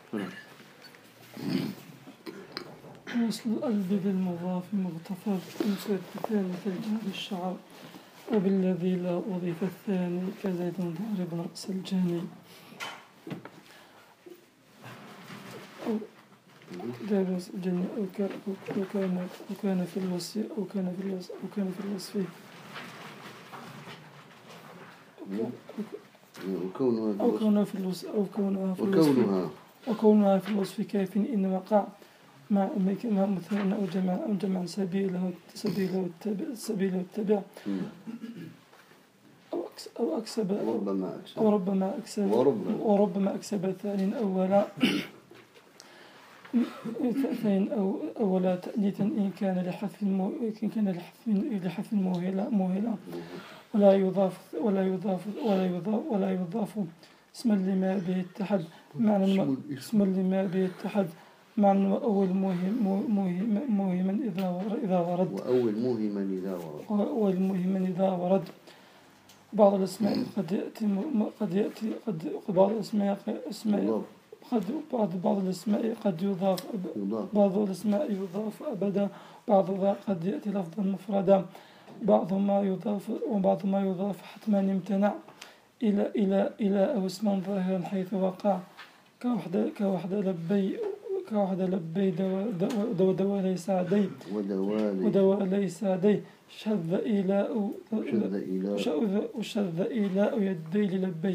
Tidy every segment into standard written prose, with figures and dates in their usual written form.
وصل القلب بالمضاف مغتفر مسدتان كالجار الشعر وبالذي لا أضيف الثاني كزيد ضارب رأس الجاني دارس الجنة وكان في الوصف وكونها في الوصف كاف إن وقع مع مثنى أو جمع سبيله التبع أو أكسب وربما أكسب ثاني أولا أولا تأنيثا إن كان لحذف موهلا ولا يضاف اسما لما به اتحد معنى وأول موهما إذا ورد بعض الأسماء قد يضاف بعض الأسماء يضاف أبدا بعضها قد يأتي لفظا مفردا بعض ما يضاف حتما امتنع إلى أو اسما ظاهرا حيث وقع كوحدة لبي ودوا ليس عدي شذ إيلاء يدي للبي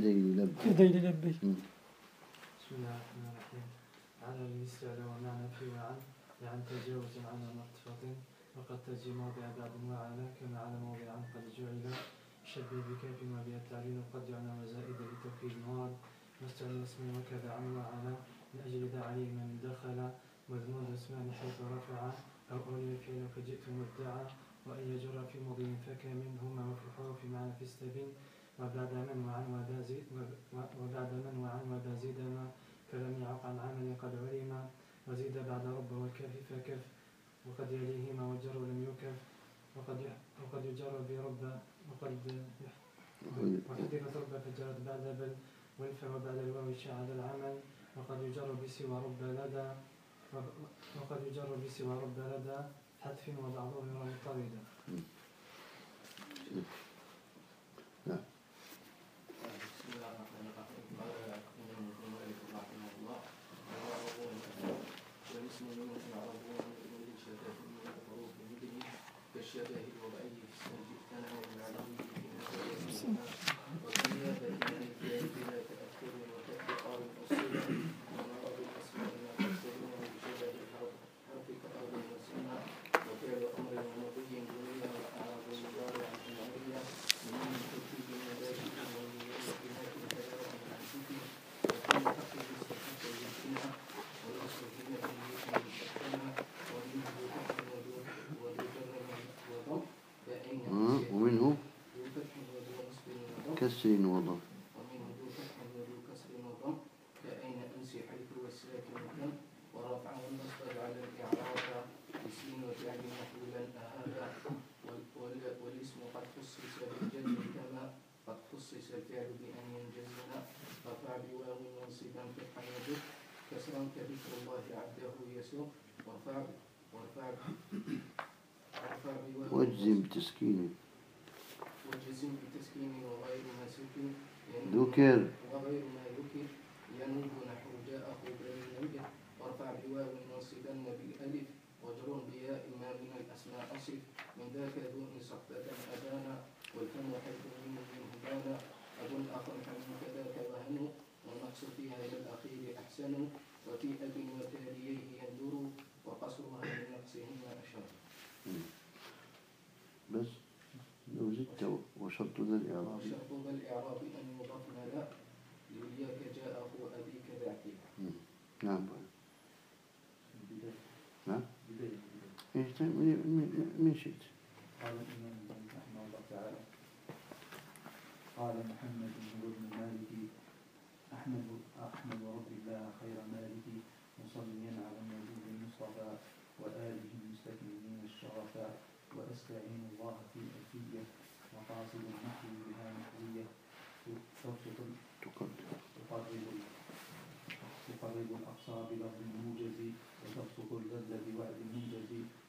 بسم الله الرحمن الرحيم. على المثال ومعنى في وعن عن تجاوز عن مرتفق وقد تجي موضع بعد وعلى كما على موضع عن قد جعل شبه بكاف وبها التعليل وقد يعنى وزائد لتوكيد مواد مستعمل اسمه وكذا عن وعلى من أجل ذا عليه من دخل مذمون اسمان حيث رفع أو أولي الفعل فجئت مدعى وأن يجر في مضي فكمنهما وفي الحروف معنى في السبيل وبعد من وعن وذا زيد ما كلم يعق عن عمل قد علم وزيد بعد رب والكاف فكف وقد يليهما والجر لم يكف وقد يجر برب وحذفت رب فجرت بعد بل والفا وبعد الواو شاعد العمل وقد يجر بسوى رب لدى حذف وبعضهم مضطردا. كسر وضم ومنه ذو فتح وذو كسر وضم كأين أمسي حيث والساكن الدم ورفع والنصب على الإعراب بسين وفعل محلولا أهذا والاسم قد خصص بالجزم كما قد خصص الفعل بأن ينجزم رفع بواو منصبا فتحا يدق كسرا كذكر الله عبده يسوق وارفع واجزم بتسكين وغير ما سكن ذكر وغير ما ذكر ينوب نحو جاءه بين وارفع بواو منصبا بالالف وجر بياء ما من الاسماء اصف من ذاك ذو صحبة ابانا والفم حيث منه بانا اب اخ حمل كذاك وهن والنقص فيها الى الاخير احسن وفي اب وتاليه يندر وقصرها من نقصهما اشهر. بس لو زدت وشرط ذا الإعراب أن يضاف لا لولياك جاءه أبيك ذاكي. نعم من شئت. قال الإمام رحمه الله تعالى قال محمد بن مالك أحمد رب الله خير مالك مصليا على النبي المصطفى وآله المستكملين الشرفاء وأستعين الله في ألفية وقاصد النحو بها نحوية تقرب بلفظ موجز وتبسط البذل بوعد منجز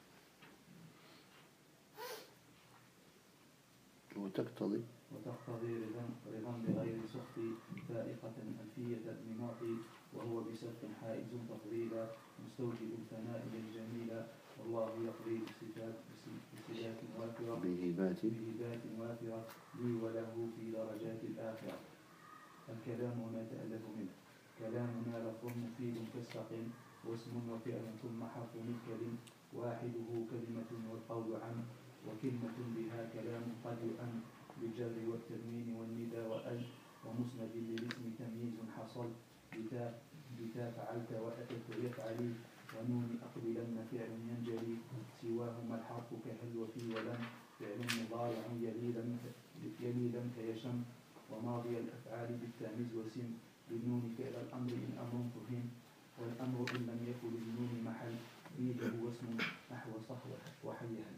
وتقتضي رضا بغير سخط فائقة ألفية ابن معطي وهو بسبق حائز تفضيلا مستوجب الثناء الجميلا والله يقضي بصفات وافرة بهبات وافرة لي وله في درجات الآخرة. الكلام ما تألف منه كلامنا لفظ مفيد كالسقم واسم وفعل ثم حرف من كلم واحده كلمة والقول عنه وكلمة بها كلام قد يؤن بالجر والتنوين والندى وأل ومسند للاسم تمييز حصل بتا فعلت وأتت يفعلي ونون أقبلن فعل ينجلي سواهما الحرف كهل وفي ولم فعل مضارع يلي لم كيشم وماضي الأفعال بالتاميز وسم بالنون فعل الأمر إن أمر فهم والأمر إن لم يكن للنون محل فيه هو اسم نحو صحوة وحيها.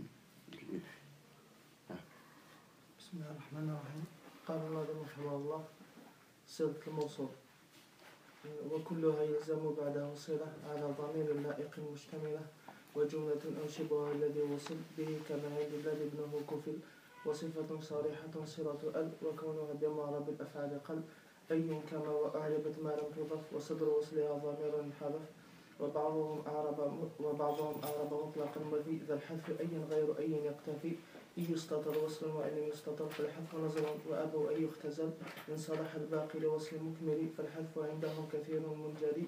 بسم الله الرحمن الرحيم. قال الناظم رحمه الله: صلة الموصول وكلها يلزم بعده صلة على ضمير لائق مشتملة وجملة أو شبهها الذي وصل به كما عند الذي ابنه كفل وصفة صريحة صلة ال وكونها بمعرب الأفعال قل أي كما وأعربت ما لم تضف وصدر وصلها ضمير حذف وبعضهم أعرب مطلقا وفي ذا الحذف أي غير أي يقتفي إن يستطر وصل وإن لم يستطر فالحذف نظر وأبوا أن يختزل إن صلح الباقي لوصل مكمل فالحذف عندهم كثير منجلي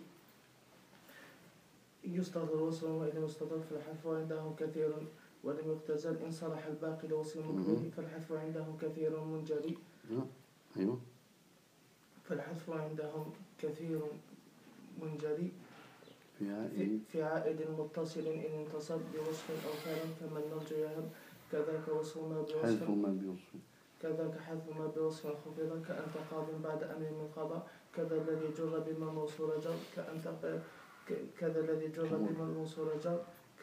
إن يستطر وصل وإن لم يستطر فالحذف عندهم كثير ولم يختزل إن صلح الباقي لوصل مكمل فالحذف عندهم كثير منجلي. أيوه. فالحذف عندهم كثير منجلي في عائد متصل إن انتصب بوصف أو فعل كما النرج يهب كذاك وصف ما بوصف كذاك حذف ما بوصف خفض كأنت قاض بعد أمر من قضاء كذا الذي جر بما موصول جر كذا الذي جر بما موصول جر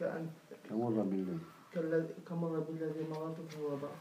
كمر بالذي مررت فهو ضع.